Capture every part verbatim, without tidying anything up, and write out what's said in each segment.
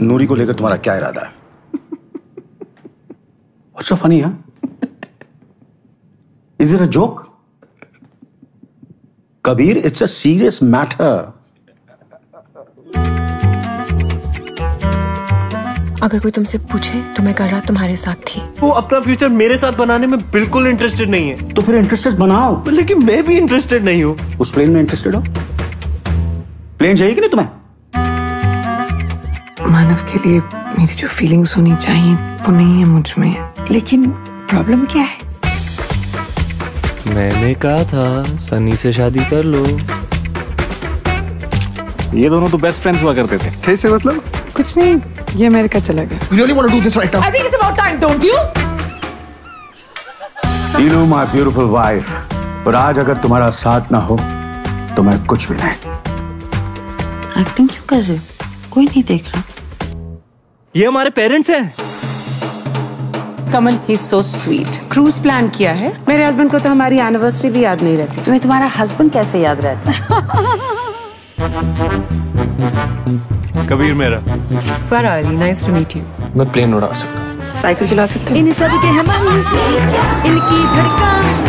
नूरी को लेकर तुम्हारा क्या इरादा है? What's so funny, huh? Is it a joke? Kabir, it's a serious matter. अगर कोई तुमसे पूछे तो मैं कल रात तुम्हारे साथ थी। वो अपना फ्यूचर मेरे साथ बनाने में बिल्कुल इंटरेस्टेड नहीं है। तो फिर इंटरेस्टेड बनाओ। लेकिन मैं भी इंटरेस्टेड नहीं हूँ। उस प्लेन में इंटरेस्टेड हो? प्लेन चाहिए कि नहीं तुम्हें? मानव के लिए मेरी जो फीलिंग्स होनी चाहिए वो नहीं है मुझ में। लेकिन प्रॉब्लम क्या है? मैंने कहा था सनी से शादी कर लो। ये दोनों तो बेस्ट फ्रेंड्स हुआ करते थे। कैसे मतलब? कुछ नहीं, ये अमेरिका चला गया। You really want to do this right now? I think it's about time, don't you? You know my beautiful wife. पर आज अगर तुम्हारा साथ ना हो तो मैं कुछ भी नहीं। एक्टिंग क्यों कर रहे हो? कोई नहीं देख रहा। ये हमारे पेरेंट्स हैं। Kamal, he so sweet. Cruise plan किया है। मेरे हस्बैंड को तो हमारी एनिवर्सरी भी याद नहीं रहती। तुम्हें तुम्हारा हस्बैंड कैसे याद रहता है? कबीर मेरा। Farali, nice to meet you. मैं प्लेन उड़ा सकता हूँ। साइकिल चला सकते हो? इन सब के हम इनकी धड़कन।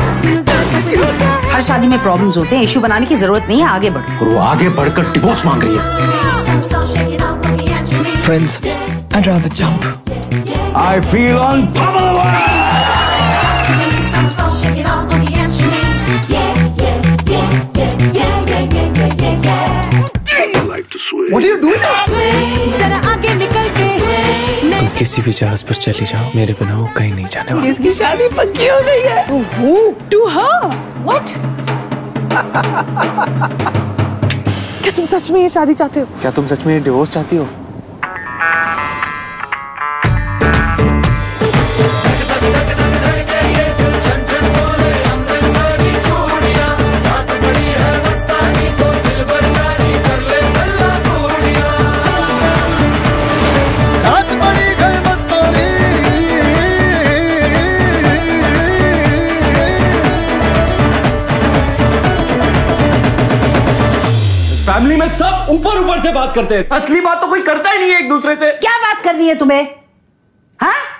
हर शादी में प्रॉब्लम्स होते हैं, इशू बनाने की जरूरत नहीं है, आगे बढ़ो। और वो आगे बढ़कर डिवोर्स मांग रही है। Friends, I'd rather jump. I feel on top of the world. What are you doing? तुम किसी भी जहाज पर चली जाओ, मेरे बिना वो कहीं नहीं जाने वाला। इसकी शादी पक्की हो गई है। To her? What? क्या तुम सच में ये शादी चाहते हो? क्या तुम सच में डिवोर्स चाहती हो? फैमिली में सब ऊपर ऊपर से बात करते हैं, असली बात तो कोई करता ही नहीं है एक दूसरे से। क्या बात करनी है तुम्हें? हाँ?